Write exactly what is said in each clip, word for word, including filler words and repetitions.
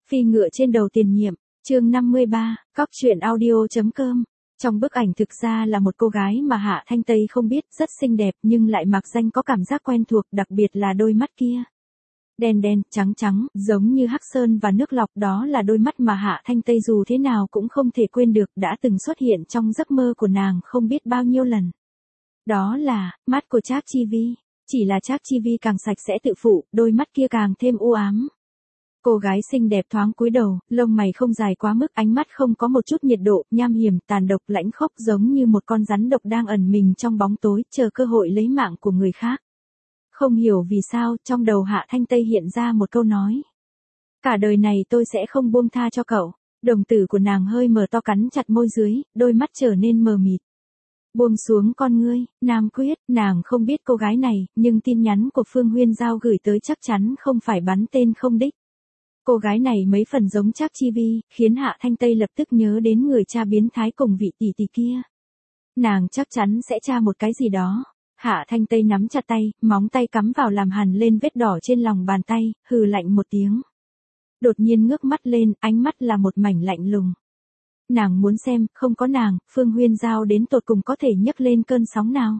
Phi ngựa trên đầu tiền nhiệm, chương năm mươi ba, cóc truyện audio.com. Trong bức ảnh thực ra là một cô gái mà Hạ Thanh Tây không biết, rất xinh đẹp nhưng lại mặc danh có cảm giác quen thuộc, đặc biệt là đôi mắt kia. Đen đen, trắng trắng, giống như hắc sơn và nước lọc, đó là đôi mắt mà Hạ Thanh Tây dù thế nào cũng không thể quên được, đã từng xuất hiện trong giấc mơ của nàng không biết bao nhiêu lần. Đó là, mắt của Trác Chi Vi. Chỉ là Trác Chi Vi càng sạch sẽ tự phụ, đôi mắt kia càng thêm u ám. Cô gái xinh đẹp thoáng cúi đầu, lông mày không dài quá mức, ánh mắt không có một chút nhiệt độ, nham hiểm, tàn độc, lãnh khốc, giống như một con rắn độc đang ẩn mình trong bóng tối, chờ cơ hội lấy mạng của người khác. Không hiểu vì sao, trong đầu Hạ Thanh Tây hiện ra một câu nói. Cả đời này tôi sẽ không buông tha cho cậu. Đồng tử của nàng hơi mở to, cắn chặt môi dưới, đôi mắt trở nên mờ mịt. Buông xuống con ngươi, Nam Quyết, nàng không biết cô gái này, nhưng tin nhắn của Phương Huyên Giao gửi tới chắc chắn không phải bắn tên không đích. Cô gái này mấy phần giống Trác Chi Vi, khiến Hạ Thanh Tây lập tức nhớ đến người cha biến thái cùng vị tỷ tỷ kia. Nàng chắc chắn sẽ tra một cái gì đó. Hạ Thanh Tây nắm chặt tay, móng tay cắm vào làm hằn lên vết đỏ trên lòng bàn tay, hừ lạnh một tiếng. Đột nhiên ngước mắt lên, ánh mắt là một mảnh lạnh lùng. Nàng muốn xem, không có nàng, Phương Huyên Giao đến tột cùng có thể nhấc lên cơn sóng nào.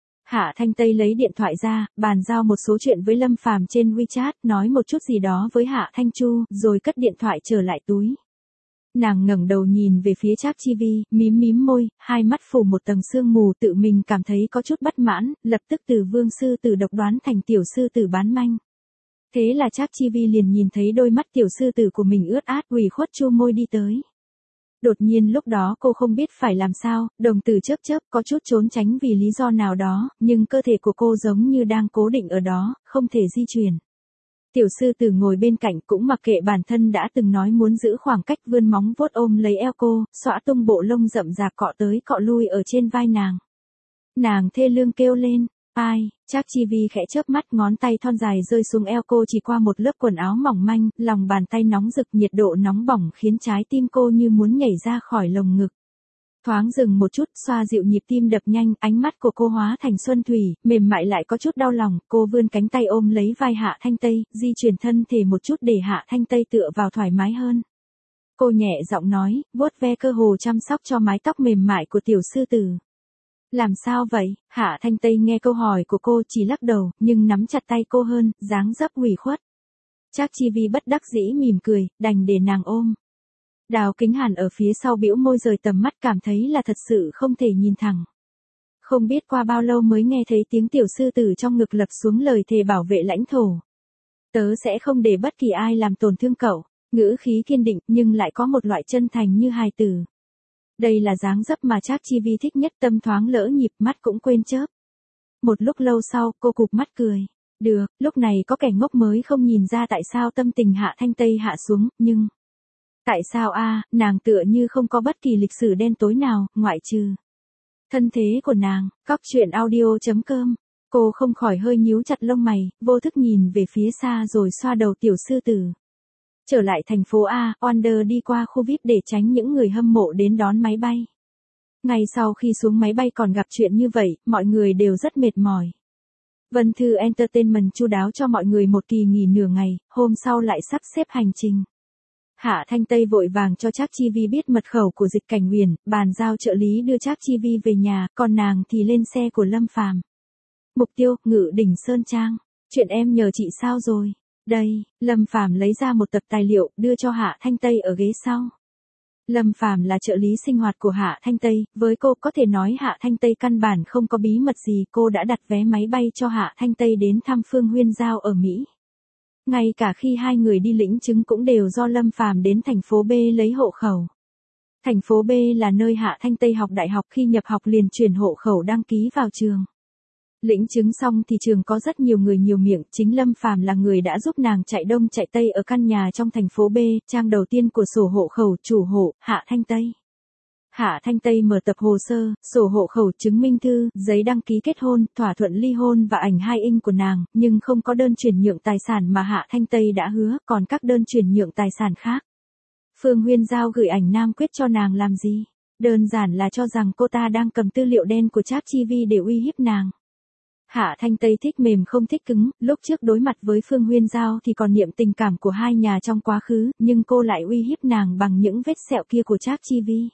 Hạ Thanh Tây lấy điện thoại ra, bàn giao một số chuyện với Lâm Phàm trên WeChat, nói một chút gì đó với Hạ Thanh Chu, rồi cất điện thoại trở lại túi. Nàng ngẩng đầu nhìn về phía Trác Chi Vi, mím mím môi, hai mắt phủ một tầng sương mù, tự mình cảm thấy có chút bất mãn, lập tức từ vương sư tử độc đoán thành tiểu sư tử bán manh. Thế là Trác Chi Vi liền nhìn thấy đôi mắt tiểu sư tử của mình ướt át, ủy khuất chu môi đi tới. Đột nhiên lúc đó cô không biết phải làm sao, đồng tử chớp chớp, có chút trốn tránh vì lý do nào đó, nhưng cơ thể của cô giống như đang cố định ở đó, không thể di chuyển. Tiểu sư tử ngồi bên cạnh cũng mặc kệ bản thân đã từng nói muốn giữ khoảng cách, vươn móng vuốt ôm lấy eo cô, xõa tung bộ lông rậm rạp cọ tới cọ lui ở trên vai nàng. Nàng thê lương kêu lên, ai, Trác Chi Vi khẽ chớp mắt, ngón tay thon dài rơi xuống eo cô chỉ qua một lớp quần áo mỏng manh, lòng bàn tay nóng rực, nhiệt độ nóng bỏng khiến trái tim cô như muốn nhảy ra khỏi lồng ngực. Thoáng dừng một chút, xoa dịu nhịp tim đập nhanh, ánh mắt của cô hóa thành xuân thủy, mềm mại lại có chút đau lòng, cô vươn cánh tay ôm lấy vai Hạ Thanh Tây, di chuyển thân thể một chút để Hạ Thanh Tây tựa vào thoải mái hơn. Cô nhẹ giọng nói, vuốt ve cơ hồ chăm sóc cho mái tóc mềm mại của tiểu sư tử. Làm sao vậy? Hạ Thanh Tây nghe câu hỏi của cô chỉ lắc đầu, nhưng nắm chặt tay cô hơn, dáng dấp ủy khuất. Trác Chi Vi bất đắc dĩ mỉm cười, đành để nàng ôm. Đào Kính Hàn ở phía sau bĩu môi rời tầm mắt, cảm thấy là thật sự không thể nhìn thẳng. Không biết qua bao lâu mới nghe thấy tiếng tiểu sư tử trong ngực lập xuống lời thề bảo vệ lãnh thổ. Tớ sẽ không để bất kỳ ai làm tổn thương cậu, ngữ khí kiên định nhưng lại có một loại chân thành như hài tử. Đây là dáng dấp mà Trác Chi Vi thích nhất, tâm thoáng lỡ nhịp, mắt cũng quên chớp. Một lúc lâu sau, cô cụp mắt cười. Được, lúc này có kẻ ngốc mới không nhìn ra tại sao tâm tình Hạ Thanh Tây hạ xuống, nhưng... Tại sao a, nàng tựa như không có bất kỳ lịch sử đen tối nào, ngoại trừ thân thế của nàng, cóc truyện audio.com. Cô không khỏi hơi nhíu chặt lông mày, vô thức nhìn về phía xa rồi xoa đầu tiểu sư tử. Trở lại thành phố A, Wonder đi qua khu vi ai pi để tránh những người hâm mộ đến đón máy bay. Ngay sau khi xuống máy bay còn gặp chuyện như vậy, mọi người đều rất mệt mỏi. Vân Thư Entertainment chu đáo cho mọi người một kỳ nghỉ nửa ngày, hôm sau lại sắp xếp hành trình. Hạ Thanh Tây vội vàng cho Trác Chi Vi biết mật khẩu của Dịch Cảnh Huyền, bàn giao trợ lý đưa Trác Chi Vi về nhà, còn nàng thì lên xe của Lâm Phàm. Mục tiêu, Ngự Đỉnh Sơn Trang. Chuyện em nhờ chị sao rồi? Đây, Lâm Phàm lấy ra một tập tài liệu, đưa cho Hạ Thanh Tây ở ghế sau. Lâm Phàm là trợ lý sinh hoạt của Hạ Thanh Tây, với cô có thể nói Hạ Thanh Tây căn bản không có bí mật gì, cô đã đặt vé máy bay cho Hạ Thanh Tây đến thăm Phương Huyên Giao ở Mỹ. Ngay cả khi hai người đi lĩnh chứng cũng đều do Lâm Phàm đến thành phố B lấy hộ khẩu. Thành phố B là nơi Hạ Thanh Tây học đại học, khi nhập học liền chuyển hộ khẩu đăng ký vào trường. Lĩnh chứng xong thì trường có rất nhiều người nhiều miệng, chính Lâm Phàm là người đã giúp nàng chạy đông chạy tây ở căn nhà trong thành phố B, trang đầu tiên của sổ hộ khẩu, chủ hộ, Hạ Thanh Tây. Hạ Thanh Tây mở tập hồ sơ, sổ hộ khẩu, chứng minh thư, giấy đăng ký kết hôn, thỏa thuận ly hôn và ảnh hai inch của nàng, nhưng không có đơn chuyển nhượng tài sản mà Hạ Thanh Tây đã hứa, còn các đơn chuyển nhượng tài sản khác. Phương Huyên Giao gửi ảnh Nam Quyết cho nàng làm gì? Đơn giản là cho rằng cô ta đang cầm tư liệu đen của Trác Chi Vi để uy hiếp nàng. Hạ Thanh Tây thích mềm không thích cứng, lúc trước đối mặt với Phương Huyên Giao thì còn niệm tình cảm của hai nhà trong quá khứ, nhưng cô lại uy hiếp nàng bằng những vết sẹo kia của Trác Chi Vi.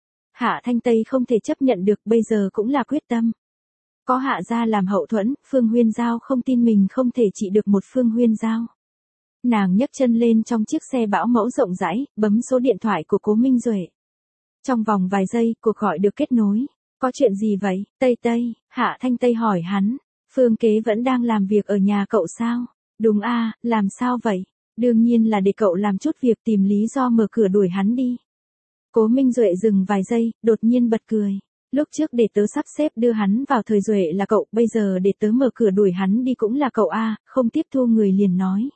Hạ Thanh Tây không thể chấp nhận được, bây giờ cũng là quyết tâm. Có Hạ gia làm hậu thuẫn, Phương Huyên Giao không tin mình không thể trị được một Phương Huyên Giao. Nàng nhấc chân lên trong chiếc xe bảo mẫu rộng rãi, bấm số điện thoại của Cố Minh Duệ. Trong vòng vài giây, cuộc gọi được kết nối. Có chuyện gì vậy, Tây Tây? Hạ Thanh Tây hỏi hắn. Phương Kế vẫn đang làm việc ở nhà cậu sao? Đúng a, làm sao vậy? Đương nhiên là để cậu làm chút việc, tìm lý do mở cửa đuổi hắn đi. Cố Minh Duệ dừng vài giây, đột nhiên bật cười. Lúc trước để tớ sắp xếp đưa hắn vào thời Duệ là cậu, bây giờ để tớ mở cửa đuổi hắn đi cũng là cậu a, không tiếp thu người liền nói.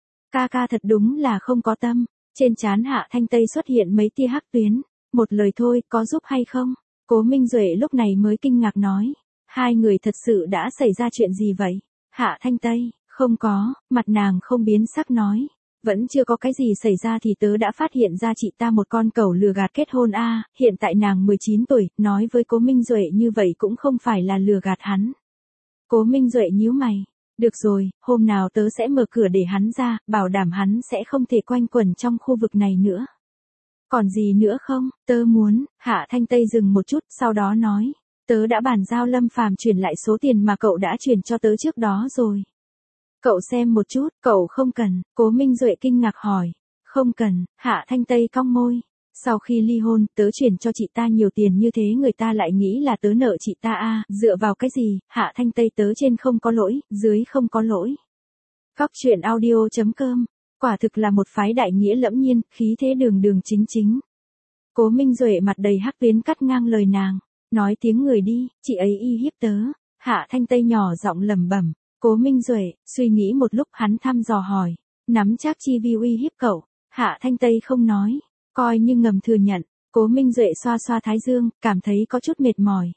Ca ca thật đúng là không có tâm. Trên trán Hạ Thanh Tây xuất hiện mấy tia hắc tuyến. Một lời thôi, có giúp hay không? Cố Minh Duệ lúc này mới kinh ngạc nói. Hai người thật sự đã xảy ra chuyện gì vậy? Hạ Thanh Tây, không có, mặt nàng không biến sắc nói. Vẫn chưa có cái gì xảy ra thì tớ đã phát hiện ra chị ta một con cẩu lừa gạt kết hôn a, hiện tại nàng mười chín tuổi, nói với Cố Minh Duệ như vậy cũng không phải là lừa gạt hắn. Cố Minh Duệ nhíu mày. Được rồi, hôm nào tớ sẽ mở cửa để hắn ra, bảo đảm hắn sẽ không thể quanh quẩn trong khu vực này nữa. Còn gì nữa không? Tớ muốn, Hạ Thanh Tây dừng một chút, sau đó nói. Tớ đã bàn giao Lâm Phàm chuyển lại số tiền mà cậu đã chuyển cho tớ trước đó rồi. Cậu xem một chút, cậu không cần, Cố Minh Duệ kinh ngạc hỏi. Không cần, Hạ Thanh Tây cong môi. Sau khi ly hôn, tớ chuyển cho chị ta nhiều tiền như thế người ta lại nghĩ là tớ nợ chị ta a, dựa vào cái gì? Hạ Thanh Tây tớ trên không có lỗi, dưới không có lỗi. Cóc truyện audio chấm com, quả thực là một phái đại nghĩa lẫm nhiên, khí thế đường đường chính chính. Cố Minh Duệ mặt đầy hắc tuyến cắt ngang lời nàng, nói tiếng người đi, chị ấy y hiếp tớ. Hạ Thanh Tây nhỏ giọng lẩm bẩm. Cố Minh Duệ suy nghĩ một lúc, hắn thăm dò hỏi, nắm Trác Chi Vi uy hiếp cậu? Hạ Thanh Tây không nói, coi như ngầm thừa nhận. Cố Minh Duệ xoa xoa thái dương, cảm thấy có chút mệt mỏi.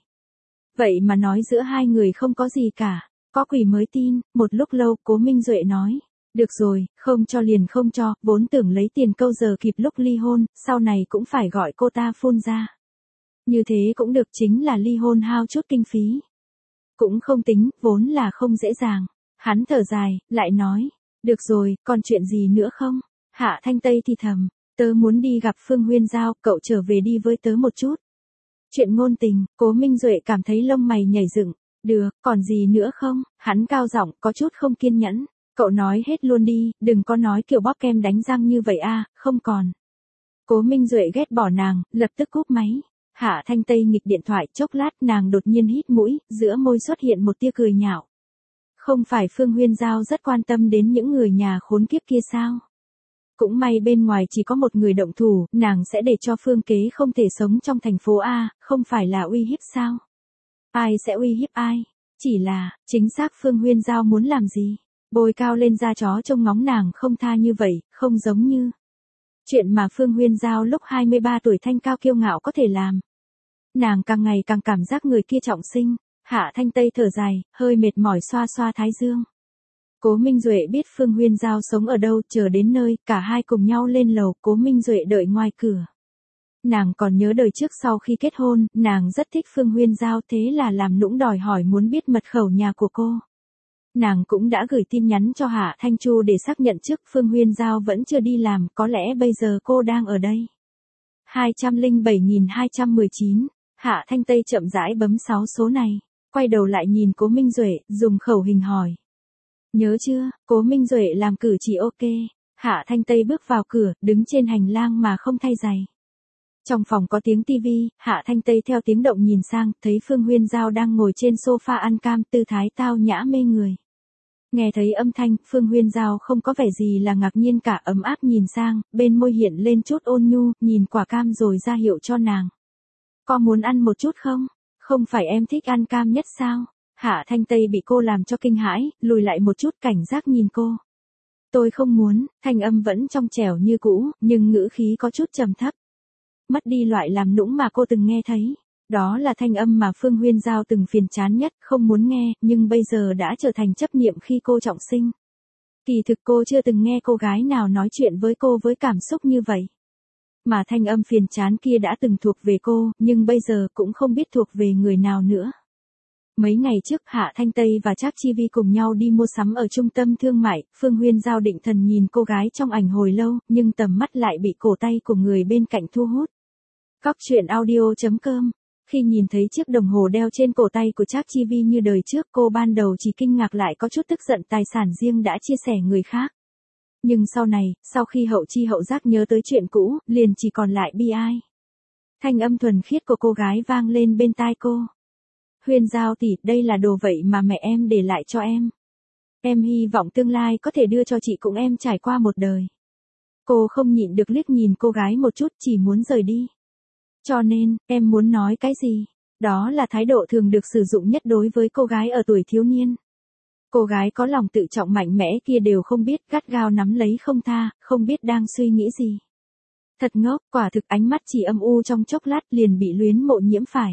Vậy mà nói giữa hai người không có gì cả, có quỷ mới tin. Một lúc lâu, Cố Minh Duệ nói, được rồi, không cho liền không cho, vốn tưởng lấy tiền câu giờ kịp lúc ly hôn, sau này cũng phải gọi cô ta phun ra. Như thế cũng được, chính là ly hôn hao chút kinh phí. Cũng không tính, vốn là không dễ dàng. Hắn thở dài, lại nói, được rồi, còn chuyện gì nữa không? Hạ Thanh Tây thì thầm, tớ muốn đi gặp Phương Huyên Giao, cậu trở về đi với tớ một chút. Chuyện ngôn tình, Cố Minh Duệ cảm thấy lông mày nhảy dựng. Được, còn gì nữa không? Hắn cao giọng, có chút không kiên nhẫn. Cậu nói hết luôn đi, đừng có nói kiểu bóp kem đánh răng như vậy a, không còn. Cố Minh Duệ ghét bỏ nàng, lập tức cúp máy. Hạ Thanh Tây nghịch điện thoại, chốc lát nàng đột nhiên hít mũi, giữa môi xuất hiện một tia cười nhạo. Không phải Phương Huyên Giao rất quan tâm đến những người nhà khốn kiếp kia sao? Cũng may bên ngoài chỉ có một người động thủ, nàng sẽ để cho Phương Kế không thể sống trong thành phố A, không phải là uy hiếp sao? Ai sẽ uy hiếp ai? Chỉ là, chính xác Phương Huyên Giao muốn làm gì? Bôi cao lên da chó trông ngóng nàng không tha như vậy, không giống như chuyện mà Phương Huyên Giao lúc hai mươi ba tuổi thanh cao kiêu ngạo có thể làm. Nàng càng ngày càng cảm giác người kia trọng sinh. Hạ Thanh Tây thở dài, hơi mệt mỏi xoa xoa thái dương. Cố Minh Duệ biết Phương Huyên Giao sống ở đâu, chờ đến nơi, cả hai cùng nhau lên lầu, Cố Minh Duệ đợi ngoài cửa. Nàng còn nhớ đời trước sau khi kết hôn, nàng rất thích Phương Huyên Giao, thế là làm nũng đòi hỏi muốn biết mật khẩu nhà của cô. Nàng cũng đã gửi tin nhắn cho Hạ Thanh Chu để xác nhận trước, Phương Huyên Giao vẫn chưa đi làm, có lẽ bây giờ cô đang ở đây. hai trăm lẻ bảy nghìn hai trăm mười chín, Hạ Thanh Tây chậm rãi bấm sáu số này, quay đầu lại nhìn Cố Minh Duệ, dùng khẩu hình hỏi. Nhớ chưa? Cố Minh Duệ làm cử chỉ ok. Hạ Thanh Tây bước vào cửa, đứng trên hành lang mà không thay giày. Trong phòng có tiếng tivi, Hạ Thanh Tây theo tiếng động nhìn sang, thấy Phương Huyên Giao đang ngồi trên sofa ăn cam, tư thái tao nhã mê người. Nghe thấy âm thanh, Phương Huyên Giao không có vẻ gì là ngạc nhiên cả, ấm áp nhìn sang, bên môi hiện lên chút ôn nhu, nhìn quả cam rồi ra hiệu cho nàng. Có muốn ăn một chút không? Không phải em thích ăn cam nhất sao? Hạ Thanh Tây bị cô làm cho kinh hãi, lùi lại một chút cảnh giác nhìn cô. Tôi không muốn, thanh âm vẫn trong trẻo như cũ, nhưng ngữ khí có chút trầm thấp. Mất đi loại làm nũng mà cô từng nghe thấy. Đó là thanh âm mà Phương Huyên Giao từng phiền chán nhất, không muốn nghe, nhưng bây giờ đã trở thành chấp niệm khi cô trọng sinh. Kỳ thực cô chưa từng nghe cô gái nào nói chuyện với cô với cảm xúc như vậy. Mà thanh âm phiền chán kia đã từng thuộc về cô, nhưng bây giờ cũng không biết thuộc về người nào nữa. Mấy ngày trước Hạ Thanh Tây và Trác Chi Vi cùng nhau đi mua sắm ở trung tâm thương mại, Phương Huyên Giao định thần nhìn cô gái trong ảnh hồi lâu, nhưng tầm mắt lại bị cổ tay của người bên cạnh thu hút. Cóc truyện audio chấm com. Khi nhìn thấy chiếc đồng hồ đeo trên cổ tay của Trác Chi Vi như đời trước, cô ban đầu chỉ kinh ngạc lại có chút tức giận tài sản riêng đã chia sẻ người khác. Nhưng sau này, sau khi hậu chi hậu giác nhớ tới chuyện cũ, liền chỉ còn lại bi ai. Thanh âm thuần khiết của cô gái vang lên bên tai cô. Huyên Giao tỷ, đây là đồ vậy mà mẹ em để lại cho em. Em hy vọng tương lai có thể đưa cho chị cùng em trải qua một đời. Cô không nhịn được liếc nhìn cô gái một chút, chỉ muốn rời đi. Cho nên, em muốn nói cái gì? Đó là thái độ thường được sử dụng nhất đối với cô gái ở tuổi thiếu niên. Cô gái có lòng tự trọng mạnh mẽ kia đều không biết, gắt gao nắm lấy không tha, không biết đang suy nghĩ gì. Thật ngốc, quả thực ánh mắt chỉ âm u trong chốc lát liền bị luyến mộ nhiễm phải.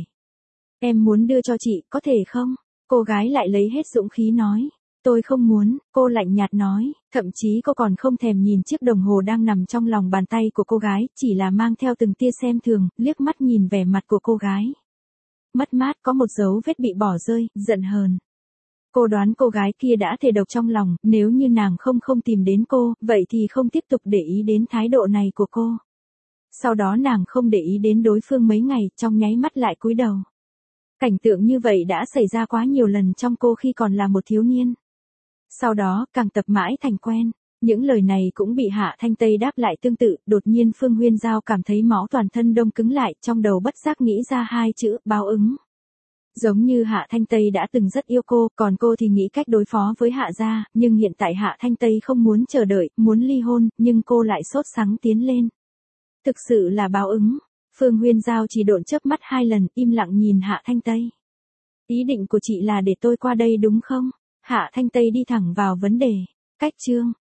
Em muốn đưa cho chị, có thể không? Cô gái lại lấy hết dũng khí nói. Tôi không muốn, cô lạnh nhạt nói, thậm chí cô còn không thèm nhìn chiếc đồng hồ đang nằm trong lòng bàn tay của cô gái, chỉ là mang theo từng tia xem thường, liếc mắt nhìn vẻ mặt của cô gái. Mất mát có một dấu vết bị bỏ rơi, giận hờn. Cô đoán cô gái kia đã thề độc trong lòng, nếu như nàng không không tìm đến cô, vậy thì không tiếp tục để ý đến thái độ này của cô. Sau đó nàng không để ý đến đối phương mấy ngày, trong nháy mắt lại cúi đầu. Cảnh tượng như vậy đã xảy ra quá nhiều lần trong cô khi còn là một thiếu niên. Sau đó, càng tập mãi thành quen. Những lời này cũng bị Hạ Thanh Tây đáp lại tương tự, đột nhiên Phương Huyên Giao cảm thấy máu toàn thân đông cứng lại, trong đầu bất giác nghĩ ra hai chữ, báo ứng. Giống như Hạ Thanh Tây đã từng rất yêu cô, còn cô thì nghĩ cách đối phó với Hạ gia, nhưng hiện tại Hạ Thanh Tây không muốn chờ đợi, muốn ly hôn, nhưng cô lại sốt sắng tiến lên. Thực sự là báo ứng. Phương Huyên Giao chỉ độn chớp mắt hai lần, im lặng nhìn Hạ Thanh Tây. Ý định của chị là để tôi qua đây đúng không? Hạ Thanh Tây đi thẳng vào vấn đề. Cách chương.